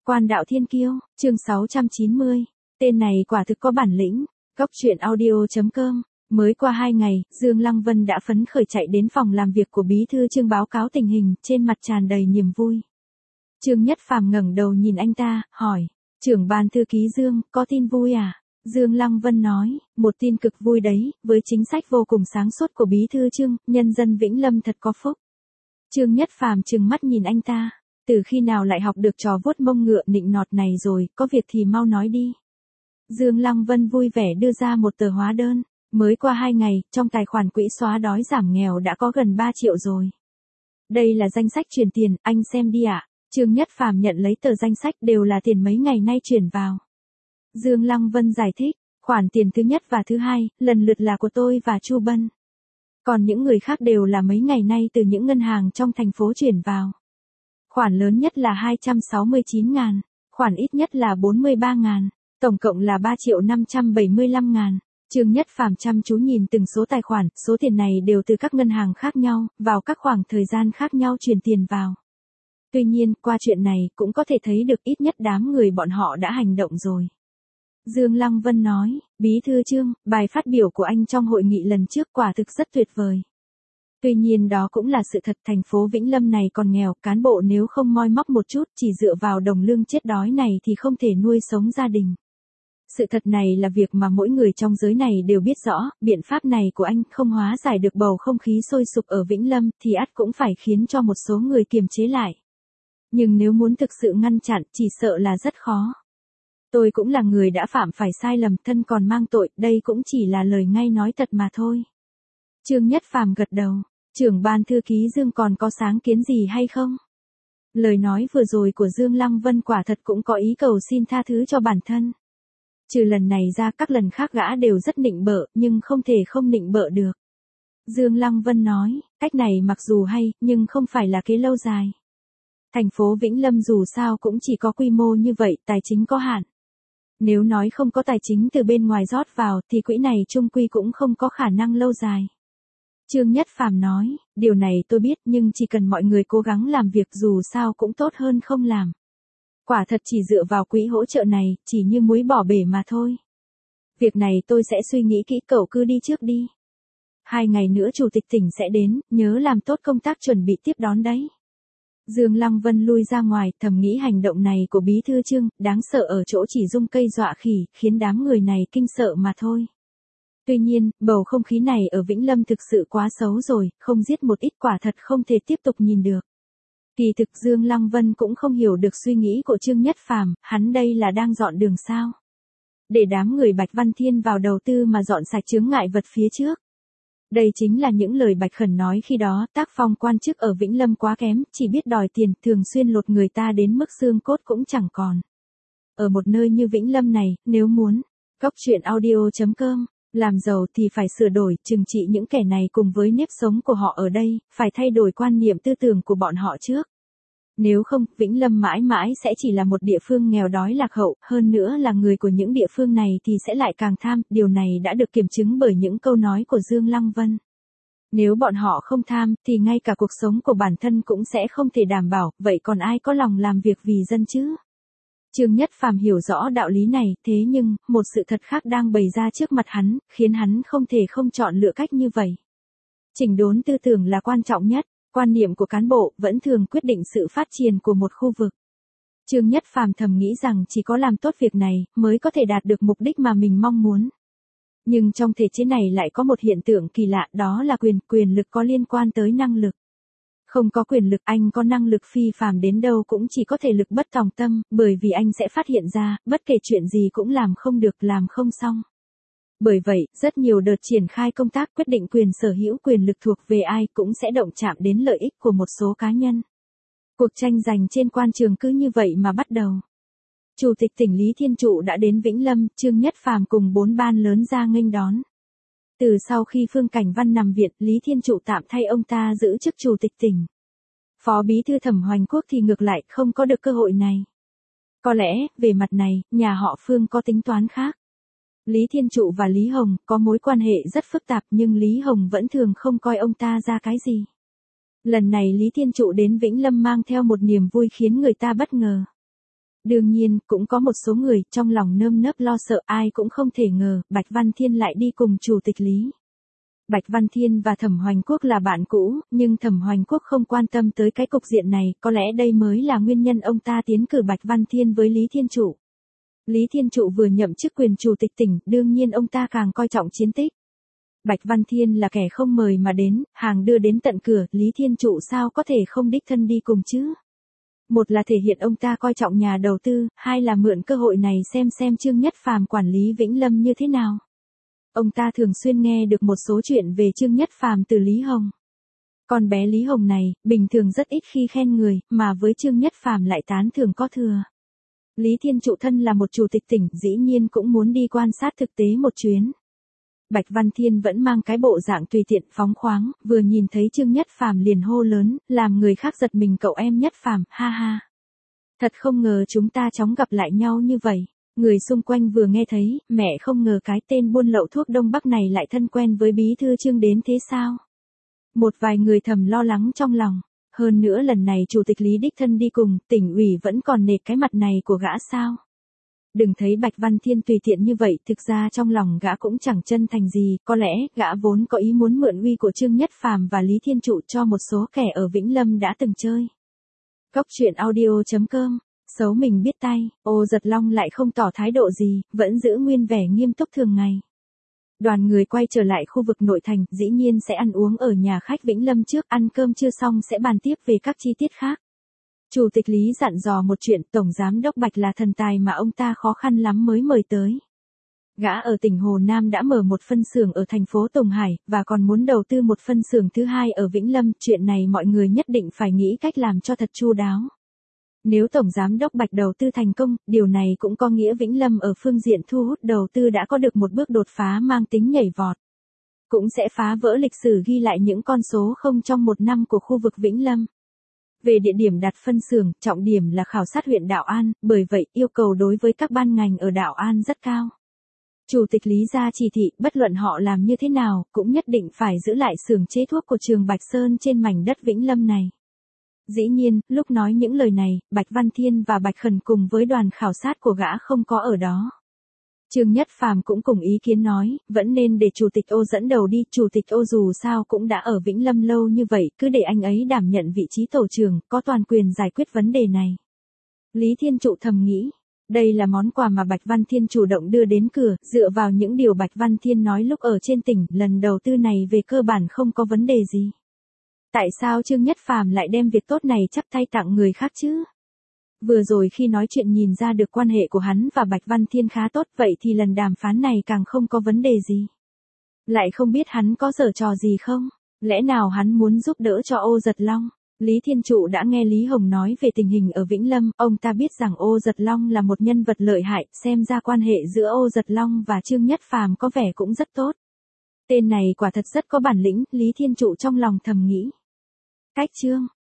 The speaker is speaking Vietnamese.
Quan đạo thiên kiêu, chương 690. Tên này quả thực có bản lĩnh. Góc truyện audio.com. Mới qua 2 ngày, Dương Lăng Vân đã phấn khởi chạy đến phòng làm việc của bí thư Trương báo cáo tình hình, trên mặt tràn đầy niềm vui. Trương Nhất Phàm ngẩng đầu nhìn anh ta, hỏi, trưởng ban thư ký Dương, có tin vui à? Dương Lăng Vân nói, một tin cực vui đấy, với chính sách vô cùng sáng suốt của bí thư Trương, nhân dân Vĩnh Lâm thật có phúc. Trương Nhất Phàm trừng mắt nhìn anh ta, từ khi nào lại học được trò vuốt mông ngựa nịnh nọt này rồi, có việc thì mau nói đi. Dương Lăng Vân vui vẻ đưa ra một tờ hóa đơn, mới qua 2 ngày, trong tài khoản quỹ xóa đói giảm nghèo đã có gần 3 triệu rồi. Đây là danh sách chuyển tiền, anh xem đi ạ. Trương Nhất Phàm nhận lấy tờ danh sách đều là tiền mấy ngày nay chuyển vào. Dương Lăng Vân giải thích, khoản tiền thứ nhất và thứ hai, lần lượt là của tôi và Chu Bân. Còn những người khác đều là mấy ngày nay từ những ngân hàng trong thành phố chuyển vào. Khoản lớn nhất là 269.000, khoản ít nhất là 43.000, tổng cộng là 3.575.000. Trương Nhất Phàm chăm chú nhìn từng số tài khoản, số tiền này đều từ các ngân hàng khác nhau, vào các khoảng thời gian khác nhau chuyển tiền vào. Tuy nhiên, qua chuyện này cũng có thể thấy được ít nhất đám người bọn họ đã hành động rồi. Dương Lăng Vân nói, bí thư Trương, bài phát biểu của anh trong hội nghị lần trước quả thực rất tuyệt vời. Tuy nhiên đó cũng là sự thật, thành phố Vĩnh Lâm này còn nghèo, cán bộ nếu không moi móc một chút chỉ dựa vào đồng lương chết đói này thì không thể nuôi sống gia đình. Sự thật này là việc mà mỗi người trong giới này đều biết rõ, biện pháp này của anh không hóa giải được bầu không khí sôi sục ở Vĩnh Lâm thì ắt cũng phải khiến cho một số người kiềm chế lại. Nhưng nếu muốn thực sự ngăn chặn chỉ sợ là rất khó. Tôi cũng là người đã phạm phải sai lầm, thân còn mang tội, đây cũng chỉ là lời ngay nói thật mà thôi. Trương Nhất Phàm gật đầu, trưởng ban thư ký Dương còn có sáng kiến gì hay không? Lời nói vừa rồi của Dương Lăng Vân quả thật cũng có ý cầu xin tha thứ cho bản thân. Trừ lần này ra các lần khác gã đều rất nịnh bợ, nhưng không thể không nịnh bợ được. Dương Lăng Vân nói, cách này mặc dù hay, nhưng không phải là kế lâu dài. Thành phố Vĩnh Lâm dù sao cũng chỉ có quy mô như vậy, tài chính có hạn. Nếu nói không có tài chính từ bên ngoài rót vào thì quỹ này chung quy cũng không có khả năng lâu dài. Trương Nhất Phàm nói, điều này tôi biết nhưng chỉ cần mọi người cố gắng làm việc dù sao cũng tốt hơn không làm. Quả thật chỉ dựa vào quỹ hỗ trợ này, chỉ như muối bỏ bể mà thôi. Việc này tôi sẽ suy nghĩ kỹ, cậu cứ đi trước đi. 2 ngày nữa chủ tịch tỉnh sẽ đến, nhớ làm tốt công tác chuẩn bị tiếp đón đấy. Dương Lăng Vân lui ra ngoài, thầm nghĩ hành động này của bí thư Trương, đáng sợ ở chỗ chỉ dung cây dọa khỉ, khiến đám người này kinh sợ mà thôi. Tuy nhiên, bầu không khí này ở Vĩnh Lâm thực sự quá xấu rồi, không giết một ít quả thật không thể tiếp tục nhìn được. Kỳ thực Dương Lăng Vân cũng không hiểu được suy nghĩ của Trương Nhất Phàm, hắn đây là đang dọn đường sao? Để đám người Bạch Văn Thiên vào đầu tư mà dọn sạch chướng ngại vật phía trước. Đây chính là những lời Bạch Khẩn nói khi đó, tác phong quan chức ở Vĩnh Lâm quá kém, chỉ biết đòi tiền, thường xuyên lột người ta đến mức xương cốt cũng chẳng còn. Ở một nơi như Vĩnh Lâm này, nếu muốn, góc truyện audio.com, làm giàu thì phải sửa đổi, trừng trị những kẻ này cùng với nếp sống của họ ở đây, phải thay đổi quan niệm tư tưởng của bọn họ trước. Nếu không, Vĩnh Lâm mãi mãi sẽ chỉ là một địa phương nghèo đói lạc hậu, hơn nữa là người của những địa phương này thì sẽ lại càng tham, điều này đã được kiểm chứng bởi những câu nói của Dương Lăng Vân. Nếu bọn họ không tham, thì ngay cả cuộc sống của bản thân cũng sẽ không thể đảm bảo, vậy còn ai có lòng làm việc vì dân chứ? Trương Nhất Phàm hiểu rõ đạo lý này, thế nhưng, một sự thật khác đang bày ra trước mặt hắn, khiến hắn không thể không chọn lựa cách như vậy. Chỉnh đốn tư tưởng là quan trọng nhất. Quan niệm của cán bộ vẫn thường quyết định sự phát triển của một khu vực. Trương Nhất Phàm thầm nghĩ rằng chỉ có làm tốt việc này mới có thể đạt được mục đích mà mình mong muốn. Nhưng trong thể chế này lại có một hiện tượng kỳ lạ, đó là quyền lực có liên quan tới năng lực. Không có quyền lực, anh có năng lực phi phàm đến đâu cũng chỉ có thể lực bất tòng tâm, bởi vì anh sẽ phát hiện ra, bất kể chuyện gì cũng làm không được, làm không xong. Bởi vậy, rất nhiều đợt triển khai công tác quyết định quyền sở hữu quyền lực thuộc về ai cũng sẽ động chạm đến lợi ích của một số cá nhân. Cuộc tranh giành trên quan trường cứ như vậy mà bắt đầu. Chủ tịch tỉnh Lý Thiên Trụ đã đến Vĩnh Lâm, Trương Nhất Phàm cùng 4 ban lớn ra nghênh đón. Từ sau khi Phương Cảnh Văn nằm viện, Lý Thiên Trụ tạm thay ông ta giữ chức chủ tịch tỉnh. Phó bí thư Thẩm Hoành Quốc thì ngược lại không có được cơ hội này. Có lẽ, về mặt này, nhà họ Phương có tính toán khác. Lý Thiên Trụ và Lý Hồng có mối quan hệ rất phức tạp nhưng Lý Hồng vẫn thường không coi ông ta ra cái gì. Lần này Lý Thiên Trụ đến Vĩnh Lâm mang theo một niềm vui khiến người ta bất ngờ. Đương nhiên, cũng có một số người trong lòng nơm nớp lo sợ, ai cũng không thể ngờ, Bạch Văn Thiên lại đi cùng Chủ tịch Lý. Bạch Văn Thiên và Thẩm Hoành Quốc là bạn cũ, nhưng Thẩm Hoành Quốc không quan tâm tới cái cục diện này, có lẽ đây mới là nguyên nhân ông ta tiến cử Bạch Văn Thiên với Lý Thiên Trụ. Lý Thiên Trụ vừa nhậm chức quyền chủ tịch tỉnh, đương nhiên ông ta càng coi trọng chiến tích. Bạch Văn Thiên là kẻ không mời mà đến, hàng đưa đến tận cửa, Lý Thiên Trụ sao có thể không đích thân đi cùng chứ? Một là thể hiện ông ta coi trọng nhà đầu tư, hai là mượn cơ hội này xem Trương Nhất Phàm quản lý Vĩnh Lâm như thế nào. Ông ta thường xuyên nghe được một số chuyện về Trương Nhất Phàm từ Lý Hồng. Con bé Lý Hồng này, bình thường rất ít khi khen người, mà với Trương Nhất Phàm lại tán thưởng có thừa. Lý Thiên Trụ thân là một chủ tịch tỉnh, dĩ nhiên cũng muốn đi quan sát thực tế một chuyến. Bạch Văn Thiên vẫn mang cái bộ dạng tùy tiện phóng khoáng, vừa nhìn thấy Trương Nhất Phàm liền hô lớn, làm người khác giật mình, cậu em Nhất Phàm, ha ha. Thật không ngờ chúng ta chóng gặp lại nhau như vậy. Người xung quanh vừa nghe thấy, mẹ không ngờ cái tên buôn lậu thuốc Đông Bắc này lại thân quen với bí thư Trương đến thế sao? Một vài người thầm lo lắng trong lòng. Hơn nữa lần này chủ tịch Lý đích thân đi cùng, tỉnh ủy vẫn còn nể cái mặt này của gã sao? Đừng thấy Bạch Văn Thiên tùy tiện như vậy, thực ra trong lòng gã cũng chẳng chân thành gì, có lẽ gã vốn có ý muốn mượn uy của Trương Nhất Phàm và Lý Thiên Trụ cho một số kẻ ở Vĩnh Lâm đã từng chơi. Cốc truyện audio.com, xấu mình biết tay, Ô Giật Long lại không tỏ thái độ gì, vẫn giữ nguyên vẻ nghiêm túc thường ngày. Đoàn người quay trở lại khu vực nội thành, dĩ nhiên sẽ ăn uống ở nhà khách Vĩnh Lâm trước, ăn cơm chưa xong sẽ bàn tiếp về các chi tiết khác. Chủ tịch Lý dặn dò một chuyện, Tổng Giám đốc Bạch là thần tài mà ông ta khó khăn lắm mới mời tới. Gã ở tỉnh Hồ Nam đã mở một phân xưởng ở thành phố Tùng Hải, và còn muốn đầu tư một phân xưởng thứ hai ở Vĩnh Lâm, chuyện này mọi người nhất định phải nghĩ cách làm cho thật chu đáo. Nếu Tổng Giám đốc Bạch đầu tư thành công, điều này cũng có nghĩa Vĩnh Lâm ở phương diện thu hút đầu tư đã có được một bước đột phá mang tính nhảy vọt. Cũng sẽ phá vỡ lịch sử ghi lại những con số không trong một năm của khu vực Vĩnh Lâm. Về địa điểm đặt phân xưởng, trọng điểm là khảo sát huyện Đạo An, bởi vậy yêu cầu đối với các ban ngành ở Đạo An rất cao. Chủ tịch Lý ra chỉ thị, bất luận họ làm như thế nào, cũng nhất định phải giữ lại xưởng chế thuốc của trường Bạch Sơn trên mảnh đất Vĩnh Lâm này. Dĩ nhiên, lúc nói những lời này, Bạch Văn Thiên và Bạch Khẩn cùng với đoàn khảo sát của gã không có ở đó. Trương Nhất Phàm cũng cùng ý kiến nói, vẫn nên để Chủ tịch Ô dẫn đầu đi, Chủ tịch Ô dù sao cũng đã ở Vĩnh Lâm lâu như vậy, cứ để anh ấy đảm nhận vị trí tổ trưởng, có toàn quyền giải quyết vấn đề này. Lý Thiên Trụ thầm nghĩ, đây là món quà mà Bạch Văn Thiên chủ động đưa đến cửa, dựa vào những điều Bạch Văn Thiên nói lúc ở trên tỉnh, lần đầu tư này về cơ bản không có vấn đề gì. Tại sao Trương Nhất Phàm lại đem việc tốt này chắp tay tặng người khác chứ? Vừa rồi khi nói chuyện nhìn ra được quan hệ của hắn và Bạch Văn Thiên khá tốt, vậy thì lần đàm phán này càng không có vấn đề gì. Lại không biết hắn có giở trò gì không? Lẽ nào hắn muốn giúp đỡ cho Ô Giật Long? Lý Thiên Trụ đã nghe Lý Hồng nói về tình hình ở Vĩnh Lâm, ông ta biết rằng Ô Giật Long là một nhân vật lợi hại, xem ra quan hệ giữa Ô Giật Long và Trương Nhất Phàm có vẻ cũng rất tốt. Tên này quả thật rất có bản lĩnh, Lý Thiên Trụ trong lòng thầm nghĩ. Cách chương